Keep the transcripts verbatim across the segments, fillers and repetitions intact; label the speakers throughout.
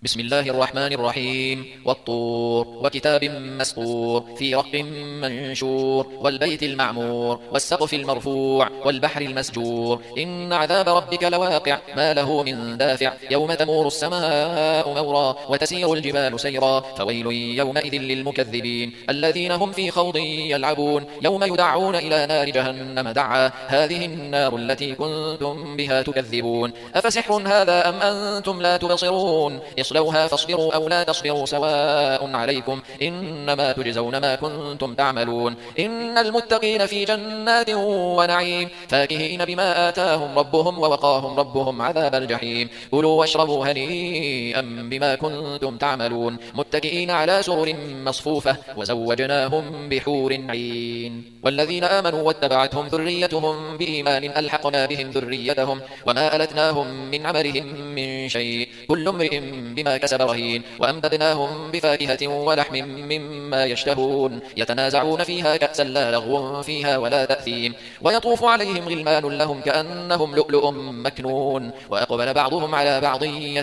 Speaker 1: بسم الله الرحمن الرحيم والطور وكتاب مسطور في رق منشور والبيت المعمور والسقف المرفوع والبحر المسجور إن عذاب ربك لواقع ما له من دافع يوم تمور السماء مورا وتسير الجبال سيرا فويل يومئذ للمكذبين الذين هم في خوض يلعبون يوم يدعون إلى نار جهنم دعا هذه النار التي كنتم بها تكذبون أفسحر هذا أم أنتم لا تبصرون اصلوها فاصبروا أو لا تصبروا سواء عليكم إنما تجزون ما كنتم تعملون إن المتقين في جنات ونعيم فاكهين بما آتاهم ربهم ووقاهم ربهم عذاب الجحيم كلوا واشربوا هنيئا بما كنتم تعملون متكئين على سرر مصفوفة وزوجناهم بحور عين والذين آمنوا واتبعتهم ذريتهم بإيمان ألحقنا بهم ذريتهم وما ألتناهم من عملهم من شيء كل امرئ بما كسب رهين وأمددناهم بفاكهة ولحم مما يشتهون يتنازعون فيها كأسا لا لغو فيها ولا تأثيم ويطوف عليهم غلمان لهم كأنهم لؤلؤ مكنون وأقبل بعضهم على بعض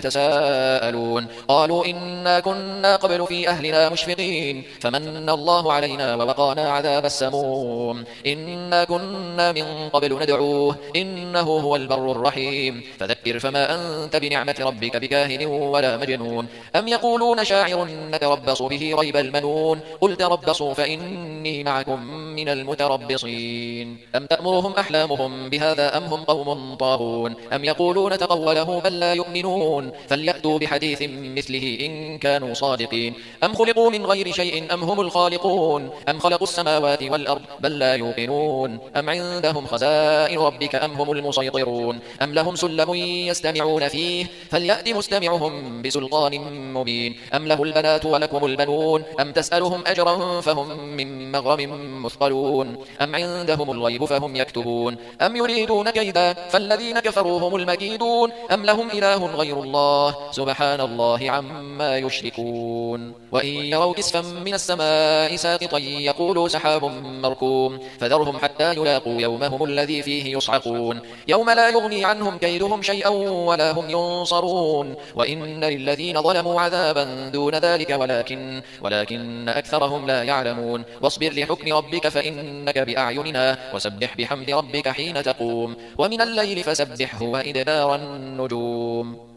Speaker 1: يتساءلون قالوا إنا كنا قبل في أهلنا مشفقين فمن الله علينا ووقانا عذاب السموم إنا كنا من قبل ندعوه إنه هو البر الرحيم فذكر فما أنت بنعمة ربك بكاهن ولا مجنون أم يقولون شاعر نتربص به ريب المنون قل تربصوا فإني معكم من المتربصين أم تأمرهم أحلامهم بهذا أم هم قوم طاغون أم يقولون تقوله بل لا يؤمنون فليأتوا بحديث مثله إن كانوا صادقين أم خلقوا من غير شيء أم هم الخالقون أم خلقوا السماوات والأرض بل لا يوقنون أم عندهم خزائن ربك أم هم المسيطرون أم لهم سلم يستمعون فيه فليأت مستمعهم بسلطان مبين أم له البنات ولكم البنون أم تسألهم أجرا فهم من مغرم مثقلون أم عندهم الغيب فهم يكتبون أم يريدون كيدا فالذين كفروا هم المكيدون أم لهم إله غير الله سبحان الله عما يشركون وإن يروا كسفا من السماء ساقطا يقولوا سحاب مركوم فذرهم حتى يلاقوا يومهم الذي فيه يصعقون يوم لا يغني عنهم كيدهم شيئا ولا هم ينصرون وإن للذين ظلموا عذابا دون ذلك ولكن, ولكن أكثرهم لا يعلمون واصبر لحكم ربك فإنك بأعيننا وسبح بحمد ربك حين تقوم ومن الليل فسبحه وإدبار النجوم